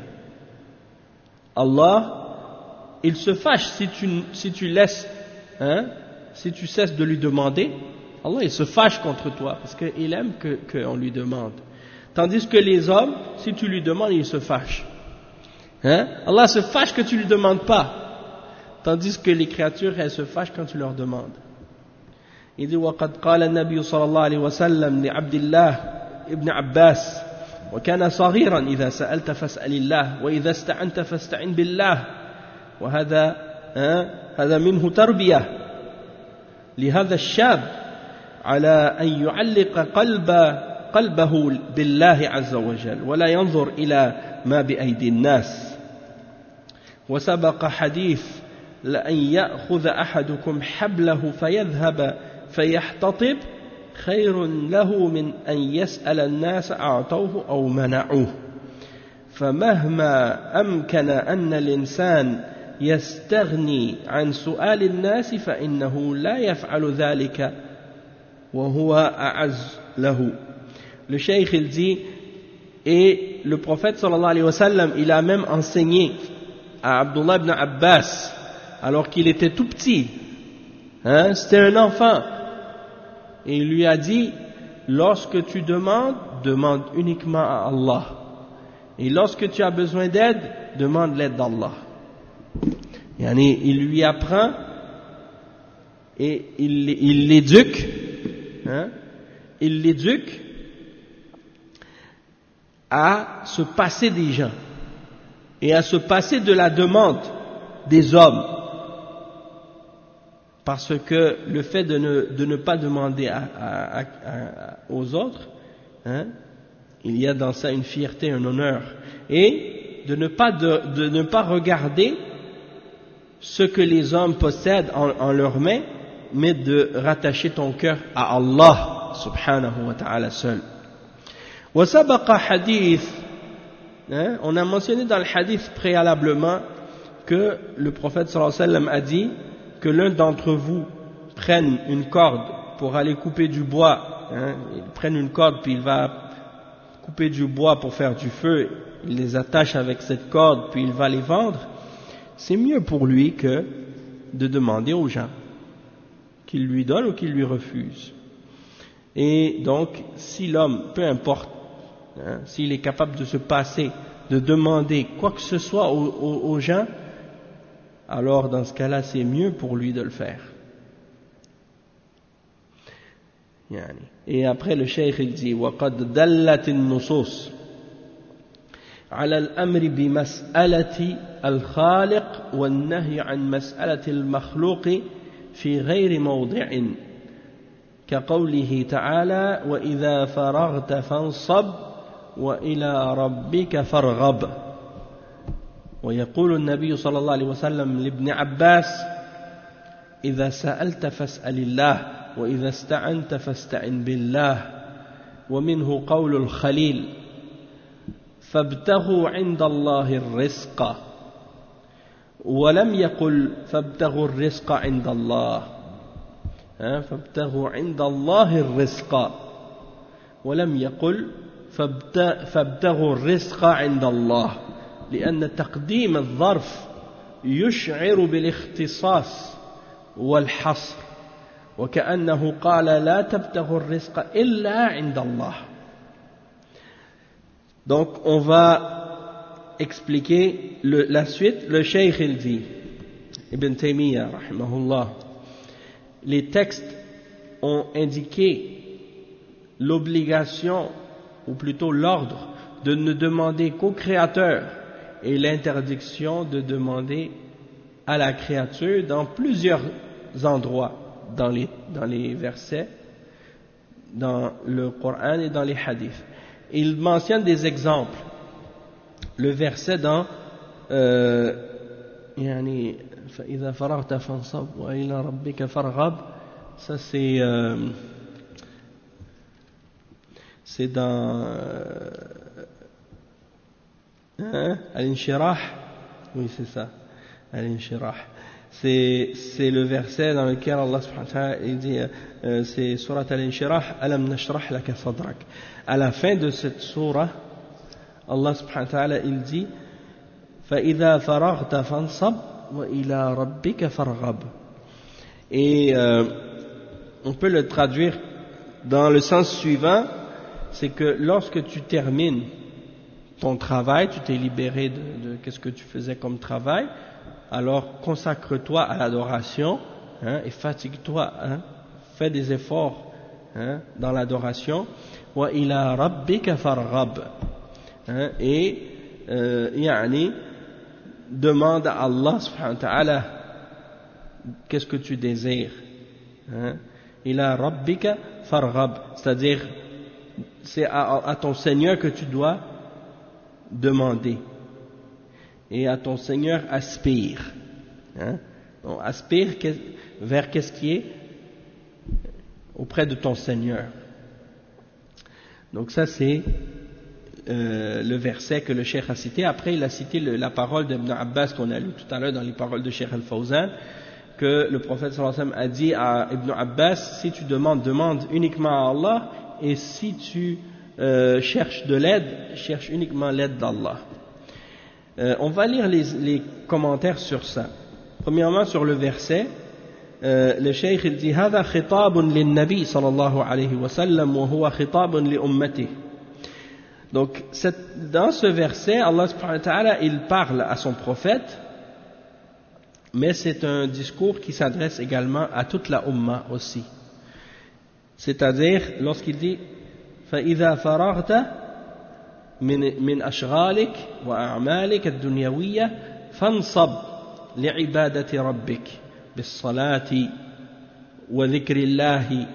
Allah, il se fâche si tu laisses, si tu cesses de lui demander. Allah, il se fâche contre toi parce qu'il aime qu'on lui demande. Tandis que les hommes, si tu lui demandes, ils se fâchent. Allah se fâche que tu lui demandes pas. Tandis que les créatures, elles se fâchent quand tu leur demandes. Il dit وقد قال النبي صلى الله عليه وسلم لعبد الله ابن عباس وكان صغيرا إذا سألت فاسأل الله وإذا استعنت فاستعن بالله وهذا هذا منه تربية لهذا الشاب على أن يعلق قلبه بالله عز وجل ولا ينظر إلى ما بأيدي الناس. وسبق حديث لأن يأخذ أحدكم حبله فيذهب فيحتطب خير له من أن يسأل الناس أعطوه أو منعوه. فمهما أمكن أن الإنسان يستغني عن سؤال الناس فإنه لا يفعل ذلك وهو أعز له. Le cheikh il dit, et le prophète sallallahu alayhi wa sallam, il a même enseigné à Abdullah ibn Abbas alors qu'il était tout petit, c'était un enfant, et il lui a dit, lorsque tu demandes, demande uniquement à Allah, et lorsque tu as besoin d'aide, demande l'aide d'Allah. Yani, il lui apprend et il l'éduque, il l'éduque à se passer des gens et à se passer de la demande des hommes, parce que le fait de ne pas demander aux autres, il y a dans ça une fierté, un honneur, et de ne pas regarder ce que les hommes possèdent en leurs mains, mais de rattacher ton cœur à Allah subhanahu wa ta'ala seul. وسبق حديث, on a mentionné dans le hadith préalablement que le prophète sallallahu alayhi wa sallam a dit que l'un d'entre vous prenne une corde pour aller couper du bois, il prenne une corde puis il va couper du bois pour faire du feu, il les attache avec cette corde puis il va les vendre, c'est mieux pour lui que de demander aux gens qu'ils lui donnent ou qu'ils lui refusent. Et donc si l'homme, peu importe, s'il est capable de se passer, de demander quoi que ce soit aux gens, alors dans ce cas-là c'est mieux pour lui de le faire. Et après le cheikh il dit وَقَدْ دَلَّتِ النُّصُوص على الأمر بمسألة الخالق والنهي عن مسألة المخلوق في غير موضع كقوله تعالى وإذا فرغت فانصب وإلى ربك فارغب. ويقول النبي صلى الله عليه وسلم لابن عباس إذا سألت فاسأل الله وإذا استعنت فاستعن بالله. ومنه قول الخليل فابتغوا عند الله الرزق ولم يقل فابتغوا الرزق عند الله، فابتغوا عند الله الرزق ولم يقل فابتغوا الرزق عند الله، لأن تقديم الظرف يشعر بالاختصاص والحصر وكأنه قال لا تبتغوا الرزق إلا عند الله. Donc on va expliquer la suite. Le cheikh il dit, Ibn Taymiyyah rahimahullah, les textes ont indiqué l'obligation, ou plutôt l'ordre, de ne demander qu'au Créateur et l'interdiction de demander à la créature dans plusieurs endroits dans les versets, dans le Coran et dans les hadiths. Il mentionne des exemples. Le verset dans يعني فإذا فرغت فانصب وإلى ربك فارغب, ça c'est dans Al-Inshirah, oui c'est ça, Al-Inshirah, c'est le verset dans lequel Allah subhanahu wa ta'ala il dit, c'est surat Al-Inshirah, Alam nashrah laka sadrak. À la fin de cette surah, Allah subhanahu wa ta'ala il dit فَإِذَا فَرَغْتَ فَانْصَبْ وَإِلَى رَبِّكَ فَارْغَبْ. Et on peut le traduire dans le sens suivant, c'est que lorsque tu termines ton travail, tu t'es libéré de qu'est-ce que tu faisais comme travail, alors consacre-toi à l'adoration, et fatigue-toi, fais des efforts dans l'adoration. Wa ila rabbika farghab, et yani demande à Allah subhanahu wa ta'ala qu'est-ce que tu désires. Ila rabbika farghab, c'est-à-dire c'est à ton Seigneur que tu dois demander, et à ton Seigneur aspire. Donc, aspire vers qu'est-ce qui est auprès de ton Seigneur. Donc ça c'est le verset que le Cheikh a cité. Après il a cité la parole d'Ibn Abbas qu'on a lu tout à l'heure dans les paroles de Cheikh Al-Fawzan, que le prophète sallallahu alayhi wa sallam a dit à Ibn Abbas: si tu demande uniquement à Allah, et si tu cherches de l'aide, cherche uniquement l'aide d'Allah. On va lire les commentaires sur ça. Premièrement, sur le verset, le Cheikh il dit: هذا خطاب للنبي صلى الله عليه وسلم وهو خطاب لأمته. Donc dans ce verset, Allah subhanahu wa ta'ala il parle à son prophète, mais c'est un discours qui s'adresse également à toute la Ummah aussi. C'est-à-dire lorsqu'il dit فإذا فرغت من أشغالك وأعمالك الدنيوية فانصب لعبادة ربك بالصلاة وذكر الله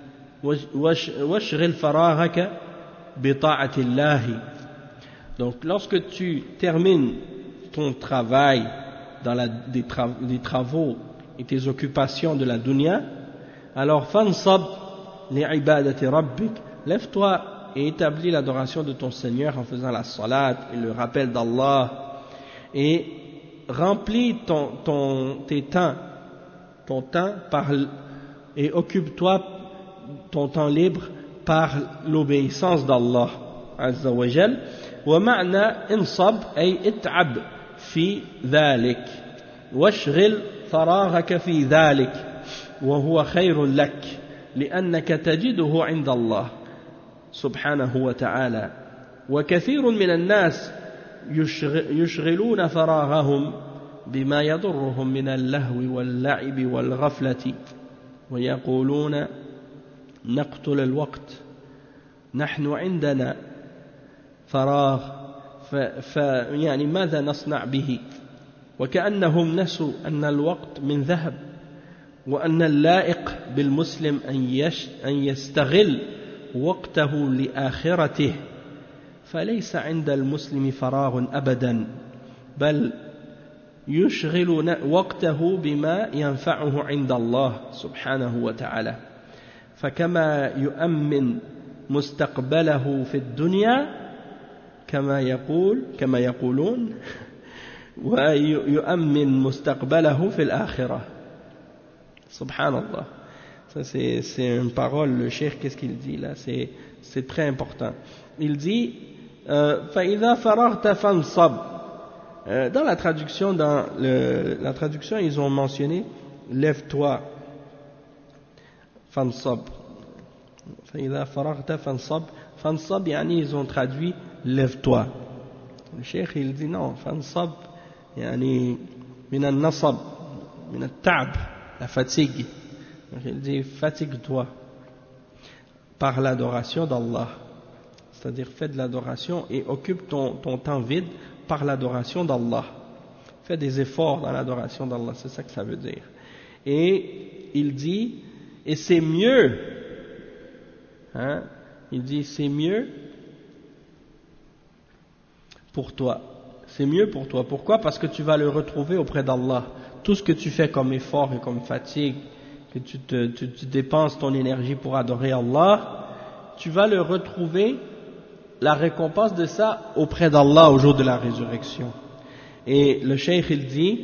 واشغل فراغك بطاعة الله. Donc lorsque tu termines ton travail dans des travaux et tes occupations de la dunya, alors fansab li'ibadati rabbik, lève-toi et établis l'adoration de ton Seigneur en faisant la salat et le rappel d'Allah, et remplis ton temps et occupe-toi ton temps libre par l'obéissance d'Allah Azza wa Jal. Wa ma'na insab ay it'ab fi dhalik washghil faraghaka fi dhalik wa huwa khayrun lak li'annaka tajiduhu 'inda Allah subhanahu wa ta'ala. Wa kathirun min an-nas yushghiluna faraghahum بما يضرهم من اللهو واللعب والغفلة ويقولون نقتل الوقت نحن عندنا فراغ يعني ماذا نصنع به، وكأنهم نسوا أن الوقت من ذهب وأن اللائق بالمسلم أن يستغل وقته لآخرته، فليس عند المسلم فراغ أبدا بل يشغل وقته بما ينفعه عند الله سبحانه وتعالى. فكما يؤمن مستقبله في الدنيا كما يقولون ويؤمن مستقبله في الآخرة. Subhanallah. Ça c'est une parole, le cheikh, qu'est-ce qu'il dit là, c'est très important. Il dit فإذا فرغت فانصب. Dans la traduction, ils ont mentionné lève-toi, fansab. فإذا فرغت فانصب. Fansab, yani ils ont traduit lève-toi. Le cheikh il dit non, fansab, yani min al-nasab, min al-ta'b, la fatigue. Donc il dit fatigue-toi par l'adoration d'Allah. C'est-à-dire fais de l'adoration et occupe ton temps vide par l'adoration d'Allah. Fais des efforts dans l'adoration d'Allah, c'est ça que ça veut dire. Et il dit, et c'est mieux, il dit c'est mieux pour toi. C'est mieux pour toi. Pourquoi? Parce que tu vas le retrouver auprès d'Allah. Tout ce que tu fais comme effort et comme fatigue, que tu dépenses ton énergie pour adorer Allah, tu vas le retrouver, la récompense de ça, auprès d'Allah au jour de la résurrection. Et le cheikh il dit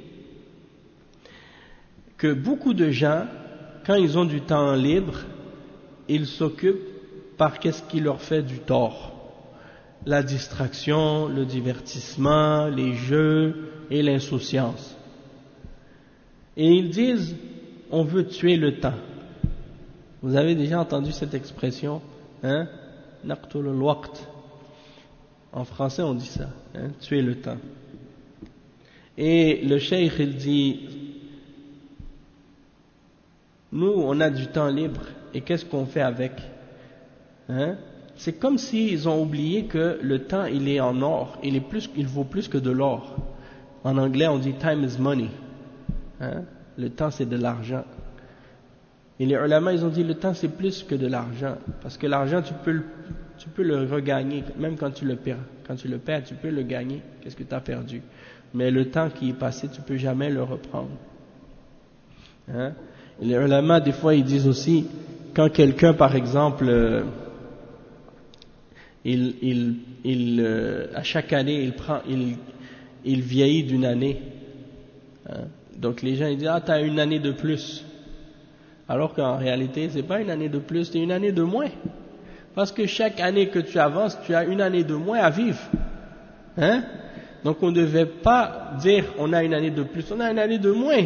que beaucoup de gens, quand ils ont du temps libre, ils s'occupent par qu'est-ce qui leur fait du tort. La distraction, le divertissement, les jeux et l'insouciance. Et ils disent, on veut tuer le temps. Vous avez déjà entendu cette expression, naqtul al-waqt. En français on dit ça, tuer le temps. Et le cheikh il dit, nous on a du temps libre et qu'est-ce qu'on fait avec, hein? C'est comme s'ils ont oublié que le temps il est en or, il vaut plus que de l'or. En anglais on dit time is money, hein? Le temps c'est de l'argent. Et les ulama ils ont dit le temps c'est plus que de l'argent, parce que l'argent tu peux le regagner, même quand tu le perds. Quand tu le perds, tu peux le gagner. Qu'est-ce que tu as perdu? Mais le temps qui est passé, tu peux jamais le reprendre. Hein? Et les ulama, des fois, ils disent aussi, quand quelqu'un, par exemple, à chaque année, il vieillit d'une année. Hein? Donc les gens ils disent, ah, tu as une année de plus. Alors qu'en réalité, c'est pas une année de plus, c'est une année de moins. Parce que chaque année que tu avances, tu as une année de moins à vivre. Hein? Donc on ne devait pas dire on a une année de plus, on a une année de moins.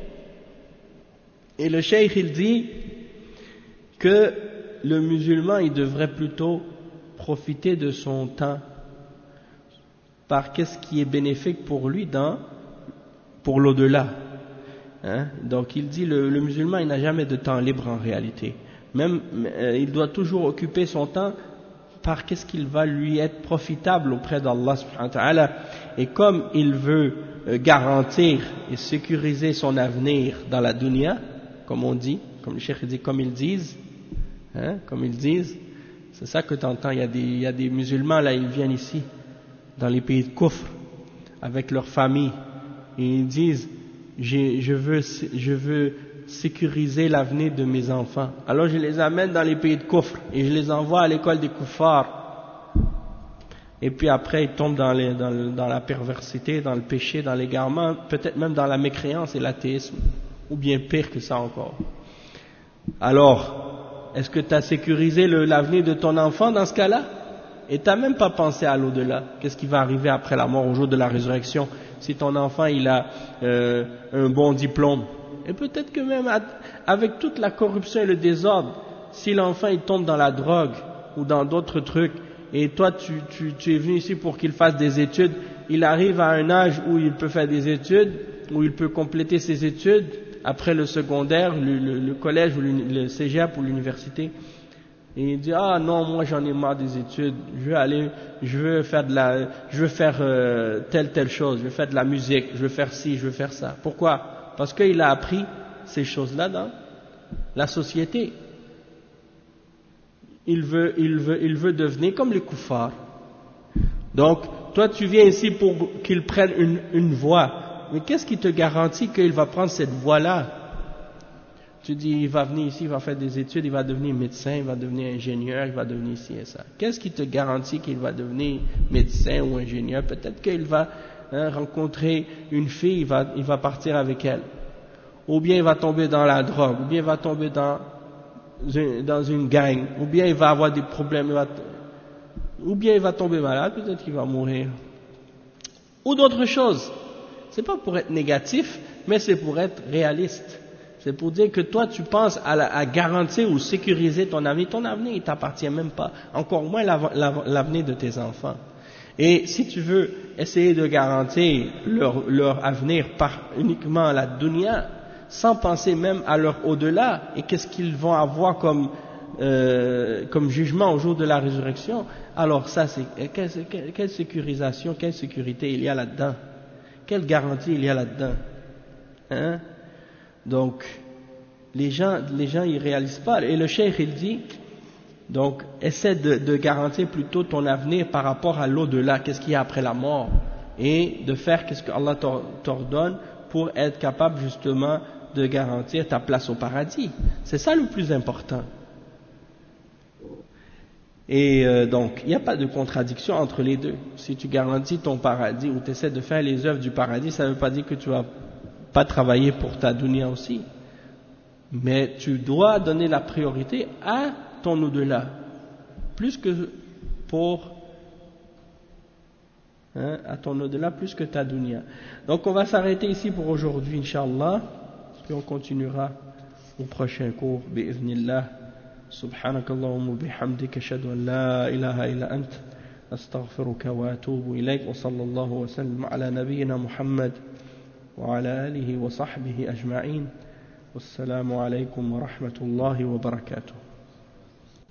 Et le cheikh il dit que le musulman il devrait plutôt profiter de son temps par qu'est-ce qui est bénéfique pour lui pour l'au-delà. Hein? Donc il dit le musulman il n'a jamais de temps libre en réalité. Même il doit toujours occuper son temps par qu'est-ce qu'il va lui être profitable auprès d'Allah subhanahu wa ta'ala. Et comme il veut garantir et sécuriser son avenir dans la dunya, comme on dit, comme le cheikh dit, comme ils disent, hein, comme ils disent, c'est ça que tu entends, il y a des musulmans là, ils viennent ici, dans les pays de Kufr, avec leur famille, et ils disent, je veux sécuriser l'avenir de mes enfants. Alors je les amène dans les pays de Kufr et je les envoie à l'école des kuffars. Et puis après ils tombent dans la perversité, dans le péché, dans l'égarement, peut-être même dans la mécréance et l'athéisme, ou bien pire que ça encore. Alors, est-ce que tu as sécurisé l'avenir de ton enfant dans ce cas-là? Et tu n'as même pas pensé à l'au-delà. Qu'est-ce qui va arriver après la mort, au jour de la résurrection, si ton enfant il a un bon diplôme? Et peut-être que même avec toute la corruption et le désordre, si l'enfant il tombe dans la drogue ou dans d'autres trucs, et toi tu es venu ici pour qu'il fasse des études, il arrive à un âge où il peut faire des études, où il peut compléter ses études, après le secondaire, le collège ou le cégep ou l'université, et il dit, ah non, moi j'en ai marre des études, je veux faire telle chose, je veux faire de la musique, je veux faire ci, je veux faire ça. Pourquoi? Parce qu'il a appris ces choses-là dans la société. Il veut devenir comme les kuffars. Donc, toi tu viens ici pour qu'il prenne une voie. Mais qu'est-ce qui te garantit qu'il va prendre cette voie-là? Tu dis, il va venir ici, il va faire des études, il va devenir médecin, il va devenir ingénieur, il va devenir ci et ça. Qu'est-ce qui te garantit qu'il va devenir médecin ou ingénieur? Peut-être qu'il va rencontrer une fille, il va partir avec elle. Ou bien il va tomber dans la drogue, ou bien il va tomber dans une gang, ou bien il va avoir des problèmes, ou bien il va tomber malade, peut-être qu'il va mourir. Ou d'autres choses. C'est pas pour être négatif, mais c'est pour être réaliste. C'est pour dire que toi tu penses à garantir ou sécuriser ton avenir. Ton avenir il t'appartient même pas, encore moins l'avenir de tes enfants. Et si tu veux essayer de garantir leur avenir par uniquement la dunya, sans penser même à leur au-delà et qu'est-ce qu'ils vont avoir comme jugement au jour de la résurrection, alors ça c'est quelle sécurisation, quelle sécurité il y a là-dedans, quelle garantie il y a là-dedans, hein? Donc les gens ils réalisent pas, et le cheikh il dit donc essaie de garantir plutôt ton avenir par rapport à l'au-delà, qu'est-ce qu'il y a après la mort, et de faire qu'est-ce que Allah t'ordonne pour être capable justement de garantir ta place au paradis. C'est ça le plus important. Et donc, il n'y a pas de contradiction entre les deux. Si tu garantis ton paradis ou tu essaies de faire les œuvres du paradis, ça ne veut pas dire que tu ne vas pas travailler pour ta dunya aussi. Mais tu dois donner la priorité à ton au-delà, plus que à ton au-delà, plus que ta dunya. Donc on va s'arrêter ici pour aujourd'hui, Inch'Allah, puis on continuera au prochain cours, bi'idhnillah. سبحانك اللهم وبحمدك أشهد أن لا إله إلا أنت أستغفرك وأتوب إليك وصلى الله وسلم على نبينا محمد وعلى آله وصحبه أجمعين Wassalamu alaikum wa rahmatullahi wa barakatuh.